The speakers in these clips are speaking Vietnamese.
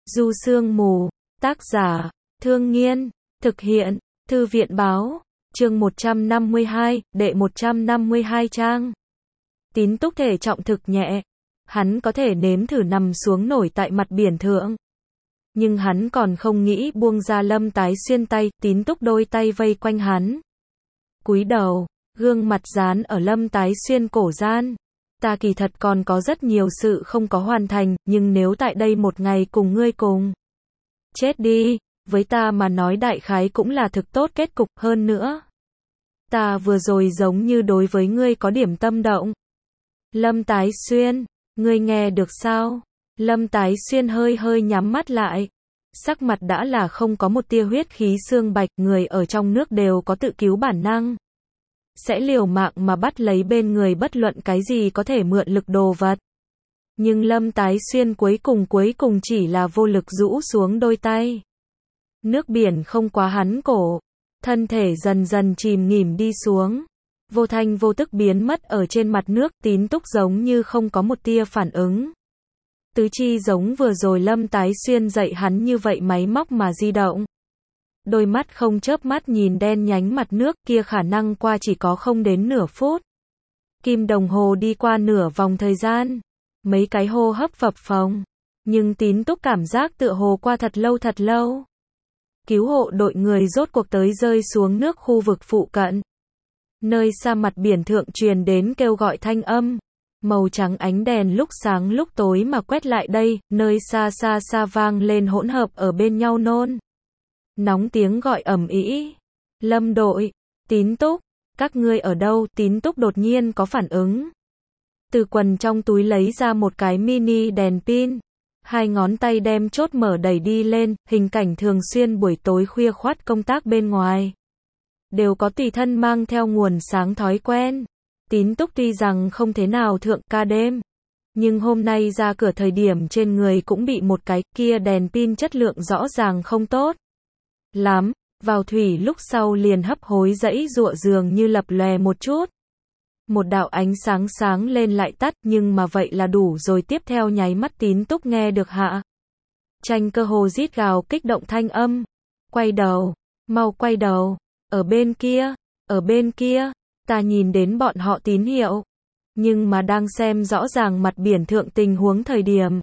Du Sương Mù, tác giả, Thương Nghiên, thực hiện, Thư viện báo, chương 152, đệ 152 trang. Tín Túc thể trọng thực nhẹ, hắn có thể nếm thử nằm xuống nổi tại mặt biển thượng. Nhưng hắn còn không nghĩ buông ra Lâm Tái Xuyên tay, Tín Túc đôi tay vây quanh hắn. Cúi đầu, gương mặt dán ở Lâm Tái Xuyên cổ gian. Ta kỳ thật còn có rất nhiều sự không có hoàn thành, nhưng nếu tại đây một ngày cùng ngươi cùng chết đi, với ta mà nói đại khái cũng là thực tốt kết cục hơn nữa. Ta vừa rồi giống như đối với ngươi có điểm tâm động. Lâm Tái Xuyên, ngươi nghe được sao? Lâm Tái Xuyên hơi hơi nhắm mắt lại. Sắc mặt đã là không có một tia huyết khí xương bạch, người ở trong nước đều có tự cứu bản năng. Sẽ liều mạng mà bắt lấy bên người bất luận cái gì có thể mượn lực đồ vật. Nhưng Lâm Tái Xuyên cuối cùng chỉ là vô lực rũ xuống đôi tay. Nước biển không quá hắn cổ, thân thể dần dần chìm nghỉm đi xuống. Vô thanh vô tức biến mất ở trên mặt nước, Tín Túc giống như không có một tia phản ứng. Tứ chi giống vừa rồi Lâm Tái Xuyên dạy hắn như vậy máy móc mà di động. Đôi mắt không chớp mắt nhìn đen nhánh mặt nước kia khả năng qua chỉ có không đến nửa phút. Kim đồng hồ đi qua nửa vòng thời gian. Mấy cái hô hấp phập phồng. Nhưng Tín Túc cảm giác tựa hồ qua thật lâu. Cứu hộ đội người rốt cuộc tới rơi xuống nước khu vực phụ cận. Nơi xa mặt biển thượng truyền đến kêu gọi thanh âm. Màu trắng ánh đèn lúc sáng lúc tối mà quét lại đây, nơi xa vang lên hỗn hợp ở bên nhau nôn nóng tiếng gọi ầm ĩ. Lâm đội, Tín Túc, các ngươi ở đâu? Tín Túc đột nhiên có phản ứng. Từ quần trong túi lấy ra một cái mini đèn pin. Hai ngón tay đem chốt mở đẩy đi lên, hình cảnh thường xuyên buổi tối khuya khoắt công tác bên ngoài. Đều có tùy thân mang theo nguồn sáng thói quen. Tín Túc tuy rằng không thế nào thượng ca đêm. Nhưng hôm nay ra cửa thời điểm trên người cũng bị một cái kia đèn pin chất lượng rõ ràng không tốt lắm, vào thủy lúc sau liền hấp hối dãy giụa dường như lập lòe một chút. Một đạo ánh sáng sáng lên lại tắt, nhưng mà vậy là đủ rồi, tiếp theo nháy mắt Tín Túc nghe được hạ tranh cơ hồ rít gào kích động thanh âm. Quay đầu, mau quay đầu, ở bên kia, ta nhìn đến bọn họ tín hiệu. Nhưng mà đang xem rõ ràng mặt biển thượng tình huống thời điểm.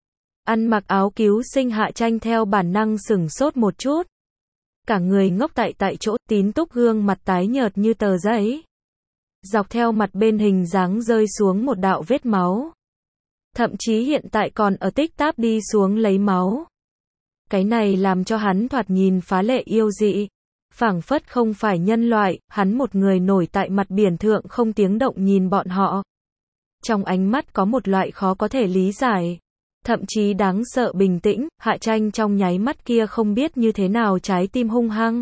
Ăn mặc áo cứu sinh hạ tranh theo bản năng sửng sốt một chút. Cả người ngốc tại chỗ, Tín Túc gương mặt tái nhợt như tờ giấy. Dọc theo mặt bên hình dáng rơi xuống một đạo vết máu. Thậm chí hiện tại còn ở tích táp đi xuống lấy máu. Cái này làm cho hắn thoạt nhìn phá lệ yêu dị. Phảng phất không phải nhân loại, hắn một người nổi tại mặt biển thượng không tiếng động nhìn bọn họ. Trong ánh mắt có một loại khó có thể lý giải. Thậm chí đáng sợ bình tĩnh, hạ tranh trong nháy mắt kia không biết như thế nào trái tim hung hăng.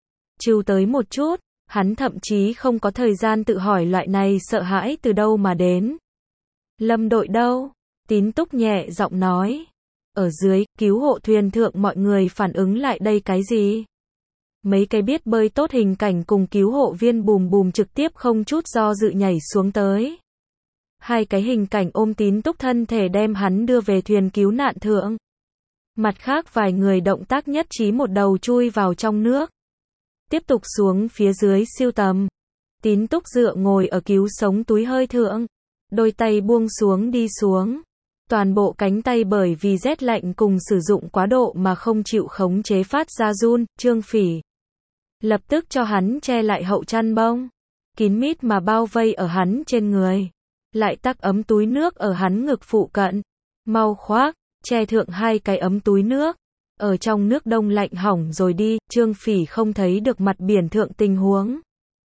Trừ tới một chút, hắn thậm chí không có thời gian tự hỏi loại này sợ hãi từ đâu mà đến. Lâm đội đâu? Tín Túc nhẹ giọng nói. Ở dưới, cứu hộ thuyền thượng mọi người phản ứng lại đây cái gì? Mấy cái biết bơi tốt hình cảnh cùng cứu hộ viên bùm trực tiếp không chút do dự nhảy xuống tới. Hai cái hình cảnh ôm Tín Túc thân thể đem hắn đưa về thuyền cứu nạn thượng. Mặt khác vài người động tác nhất trí một đầu chui vào trong nước. Tiếp tục xuống phía dưới siêu tầm. Tín Túc dựa ngồi ở cứu sống túi hơi thượng. Đôi tay buông xuống đi xuống. Toàn bộ cánh tay bởi vì rét lạnh cùng sử dụng quá độ mà không chịu khống chế phát ra run. Trương Phỉ lập tức cho hắn che lại hậu chăn bông. Kín mít mà bao vây ở hắn trên người. Lại tắc ấm túi nước ở hắn ngực phụ cận. Mau khoác, che thượng hai cái ấm túi nước. Ở trong nước đông lạnh hỏng rồi đi, Trương Phỉ không thấy được mặt biển thượng tình huống.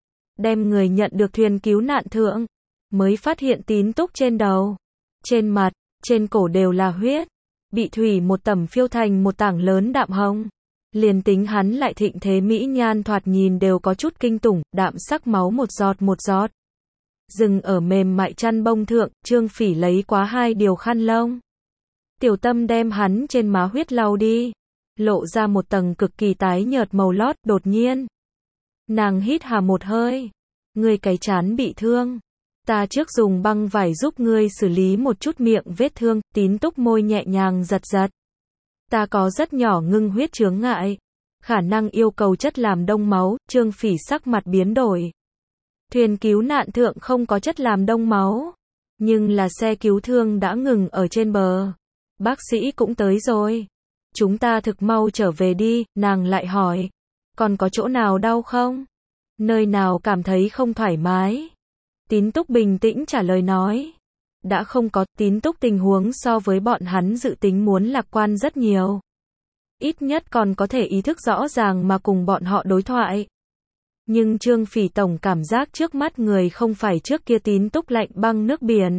Đem người nhận được thuyền cứu nạn thượng. Mới phát hiện Tín Túc trên đầu, trên mặt, trên cổ đều là huyết. Bị thủy một tẩm phiêu thành một tảng lớn đạm hồng. Liền tính hắn lại thịnh thế mỹ nhan thoạt nhìn đều có chút kinh tủng, đạm sắc máu một giọt. Dừng ở mềm mại chăn bông thượng, Trương Phỉ lấy quá hai điều khăn lông. Tiểu Tâm đem hắn trên má huyết lau đi. Lộ ra một tầng cực kỳ tái nhợt màu lót, đột nhiên. Nàng hít hà một hơi. Ngươi cái trán bị thương. Ta trước dùng băng vải giúp ngươi xử lý một chút miệng vết thương. Tín Túc môi nhẹ nhàng giật. Ta có rất nhỏ ngưng huyết chướng ngại. Khả năng yêu cầu chất làm đông máu, Trương Phỉ sắc mặt biến đổi. Thuyền cứu nạn thượng không có chất làm đông máu. Nhưng là xe cứu thương đã ngừng ở trên bờ. Bác sĩ cũng tới rồi. Chúng ta thực mau trở về đi, nàng lại hỏi. Còn có chỗ nào đau không? Nơi nào cảm thấy không thoải mái? Tín Túc bình tĩnh trả lời nói. Đã không có. Tín Túc tình huống so với bọn hắn dự tính muốn lạc quan rất nhiều. Ít nhất còn có thể ý thức rõ ràng mà cùng bọn họ đối thoại. Nhưng Trương Phỉ tổng cảm giác trước mắt người không phải trước kia Tín Túc lạnh băng nước biển.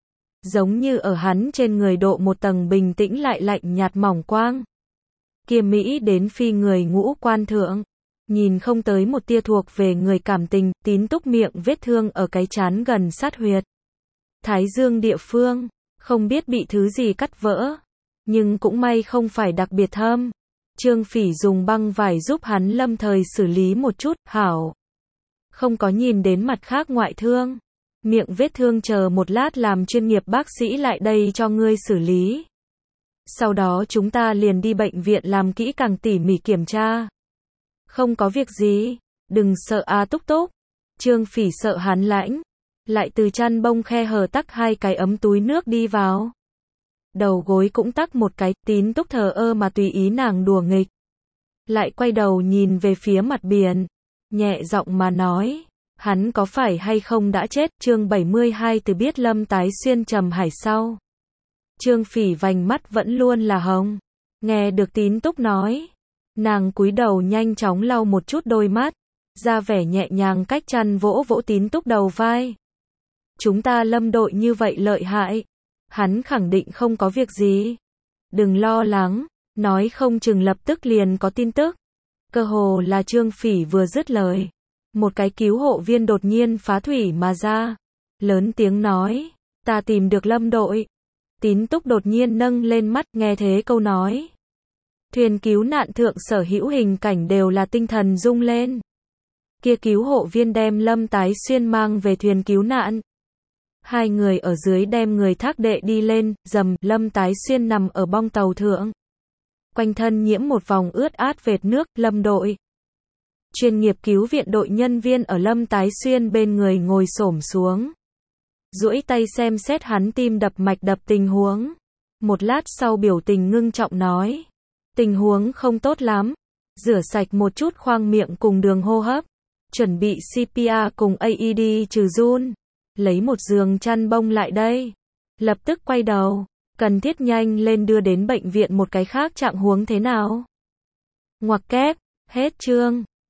Giống như ở hắn trên người độ một tầng bình tĩnh lại lạnh nhạt mỏng quang. Kia Mỹ đến phi người ngũ quan thượng. Nhìn không tới một tia thuộc về người cảm tình, Tín Túc miệng vết thương ở cái trán gần sát huyệt. Thái dương địa phương, không biết bị thứ gì cắt vỡ. Nhưng cũng may không phải đặc biệt thâm. Trương Phỉ dùng băng vải giúp hắn lâm thời xử lý một chút, hảo. Không có nhìn đến mặt khác ngoại thương. Miệng vết thương chờ một lát làm chuyên nghiệp bác sĩ lại đây cho ngươi xử lý. Sau đó chúng ta liền đi bệnh viện làm kỹ càng tỉ mỉ kiểm tra. Không có việc gì, đừng sợ a Túc Túc. Trương Phỉ sợ hắn lãnh. Lại từ chăn bông khe hở tắc 2 cái ấm túi nước đi vào. Đầu gối cũng tắc một cái, Tín Túc thờ ơ mà tùy ý nàng đùa nghịch. Lại quay đầu nhìn về phía mặt biển. Nhẹ giọng mà nói. Hắn có phải hay không đã chết? Chương 72 từ biết Lâm Tái Xuyên trầm hải sau. Trương Phỉ vành mắt vẫn luôn là hồng. Nghe được Tín Túc nói. Nàng cúi đầu nhanh chóng lau một chút đôi mắt. Ra vẻ nhẹ nhàng cách chăn vỗ vỗ Tín Túc đầu vai. Chúng ta Lâm đội như vậy lợi hại. Hắn khẳng định không có việc gì. Đừng lo lắng. Nói không chừng lập tức liền có tin tức. Cơ hồ là Trương Phỉ vừa dứt lời. Một cái cứu hộ viên đột nhiên phá thủy mà ra. Lớn tiếng nói. Ta tìm được Lâm đội. Tín Túc đột nhiên nâng lên mắt nghe thế câu nói. Thuyền cứu nạn thượng sở hữu hình cảnh đều là tinh thần rung lên. Kia cứu hộ viên đem Lâm Tái Xuyên mang về thuyền cứu nạn. 2 người ở dưới đem người thác đệ đi lên, dầm, Lâm Tái Xuyên nằm ở bong tàu thượng. Quanh thân nhiễm một vòng ướt át vệt nước, Lâm đội. Chuyên nghiệp cứu viện đội nhân viên ở Lâm Tái Xuyên bên người ngồi xổm xuống. Duỗi tay xem xét hắn tim đập mạch đập tình huống. Một lát sau biểu tình ngưng trọng nói. Tình huống không tốt lắm. Rửa sạch một chút khoang miệng cùng đường hô hấp. Chuẩn bị CPR cùng AED trừ run. Lấy một giường chăn bông lại đây. Lập tức quay đầu. Cần thiết nhanh lên đưa đến bệnh viện một cái khác trạng huống thế nào. Ngoặc kép. Hết chương.